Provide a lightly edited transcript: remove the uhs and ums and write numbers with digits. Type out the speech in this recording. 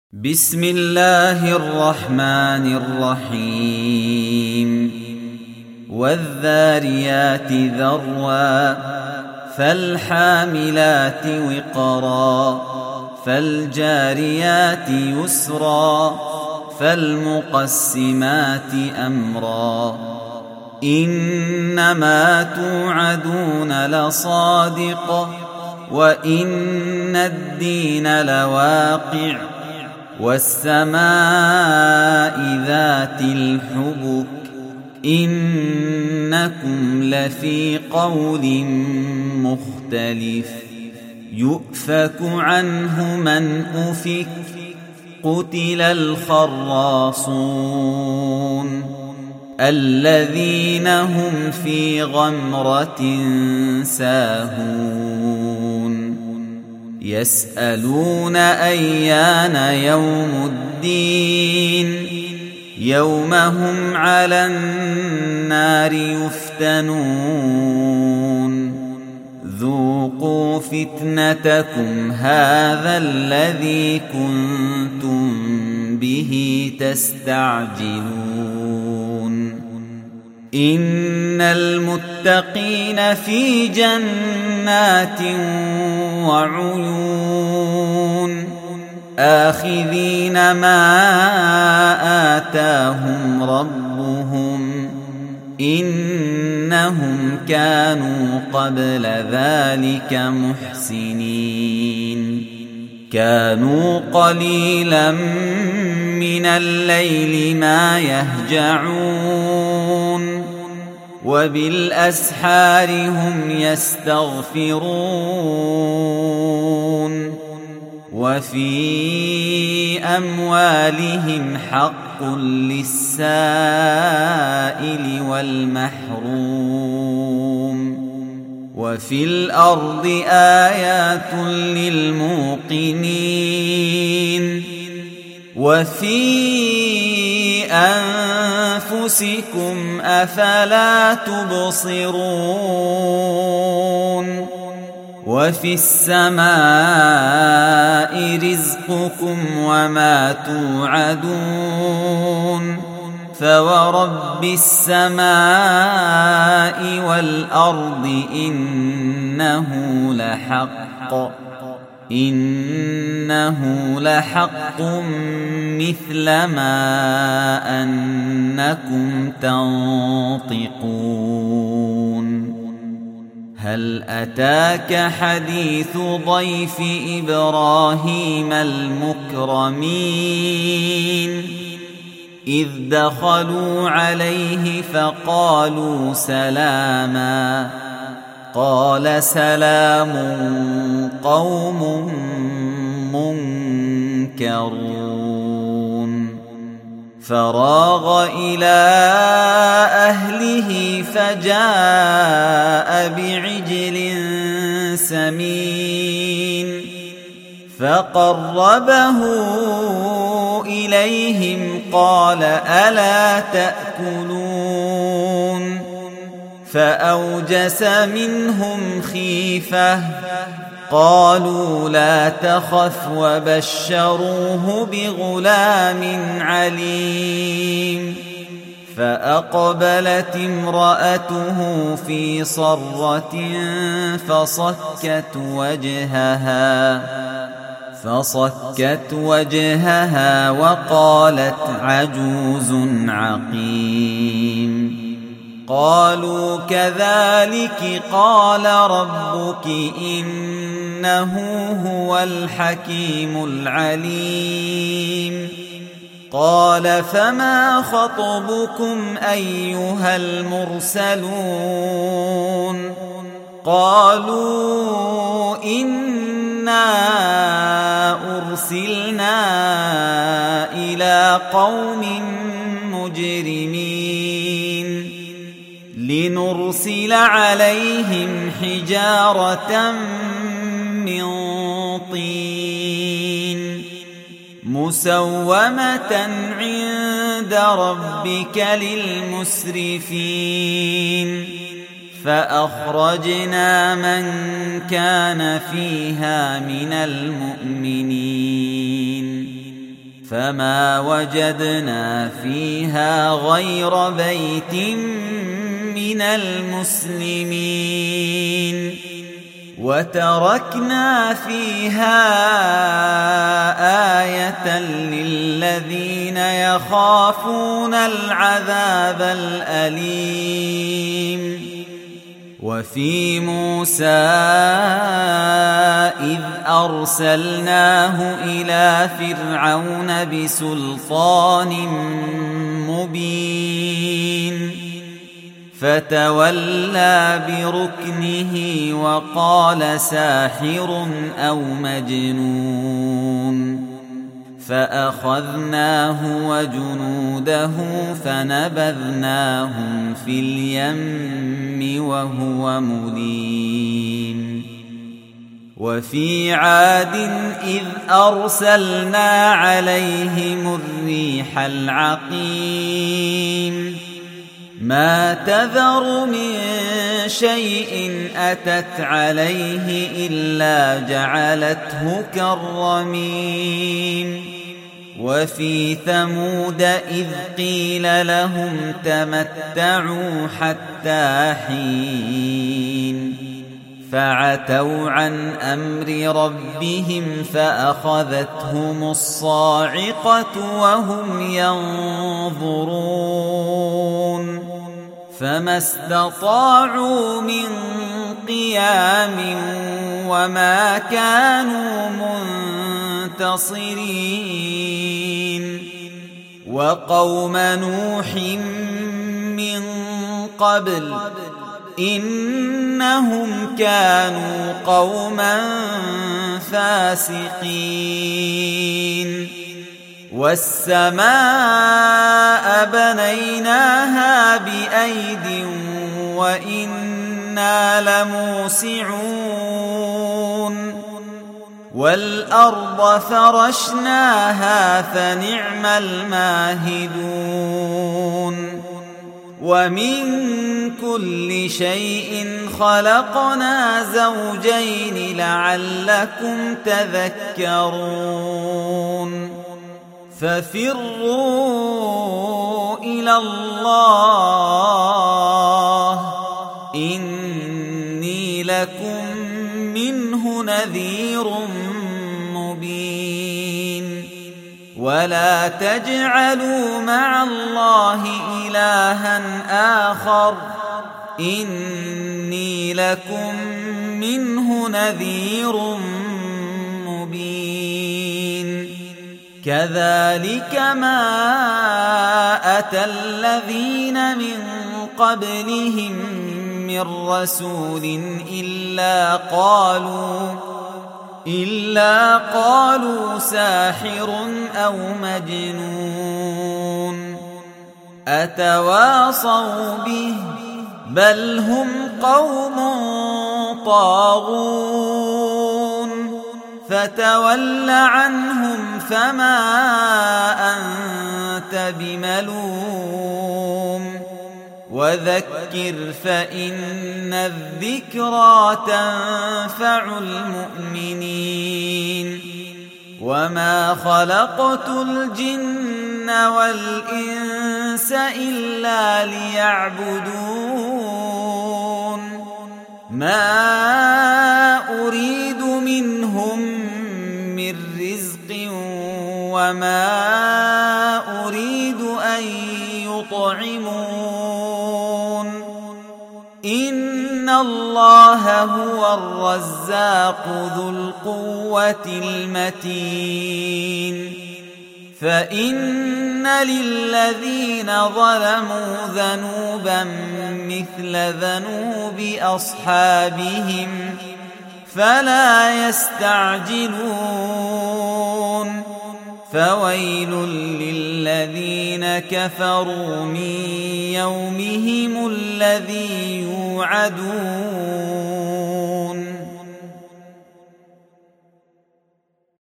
بسم الله الرحمن الرحيم والذاريات ذروا فالحاملات وقرا فالجاريات يسرا فالمقسمات أمرا إنما توعدون لصادق وإن الدين لواقع والسماء ذات الحبك إنكم لفي قول مختلف يؤفك عنه من أفك قتل الخراصون الذين هم في غمرة ساهون يسألون أيان يوم الدين يوم هم على النار يفتنون ذوقوا فتنتكم هذا الذي كنتم به تستعجلون إن المتقين في جنات وعيون آخذين ما آتاهم ربهم إنهم كانوا قبل ذلك محسنين كانوا قليلا من الليل ما يهجعون وبالأسحار هم يستغفرون وفي أموالهم حق للسائل والمحروم وفي الأرض آيات للموقنين وفي أنفسكم أفلا تبصرون وفي السماء رزقكم وما توعدون فورب السماء والأرض إنه لحق مثل ما أنكم تنطقون هل أتاك حديث ضيف إبراهيم المكرمين إذ دخلوا عليه فقالوا سلاما قال سلام قوم منكرون فراغ إلى أهله فجاء بعجل سمين فقربه إليهم قال ألا تأكلون فأوجس منهم خيفة قالوا لا تخف وبشروه بغلام عليم فأقبلت امرأته في صرة فصكت وجهها وقالت عجوز عقيم قالوا كذلك قال ربك إنه هو الحكيم العليم قال فما خطبكم أيها المرسلون قالوا إنا أرسلنا إلى قوم مجرمين لنرسل عليهم حجارة من طين مسومة عند ربك للمسرفين فأخرجنا من كان فيها من المؤمنين فما وجدنا فيها غير بيت من المسلمين وتركنا فيها آية للذين يخافون العذاب الأليم وفي موسى إذ أرسلناه إلى فرعون بسلطان مبين فتولى بركنه وقال ساحر أو مجنون فأخذناه وجنوده فنبذناهم في اليم وهو مليم وفي عاد إذ أرسلنا عليهم الريح العقيم ما تذر من شيء أتت عليه إلا جعلته كالرميم وفي ثمود إذ قيل لهم تمتعوا حتى حين فعتوا عن أمر ربهم فأخذتهم الصاعقة وهم ينظرون فما استطاعوا من قيام وما كانوا منتصرين وقوم نوح من قبل إنهم كانوا قوما فاسقين والسماء بنيناها بأيد وإنا لموسعون والأرض فرشناها فنعم الماهدون ومن كل شيء خلقنا زوجين لعلكم تذكرون ففروا إلى الله إني لكم منه نذير مبين ولا تجعلوا مع الله إلها آخر إني لكم منه نذير مبين كذلك ما أتى الذين من قبلهم من رسول إلا قالوا ساحر أو مجنون أتواصوا به بل هم قوم طاغون فتول عنهم فما أنت بملوم وذكر فإن الذكرى تنفع المؤمنين وما خلقت الجن والإنس إلا ليعبدون ما أريد منهم من رزق وما أريد أن يطعمون إن الله هو الرزاق ذو القوة المتين فإن للذين ظلموا ذنوبا مثل ذنوب أصحابهم فلا يستعجلون فويل للذين كفروا من يومهم الذي يوعدون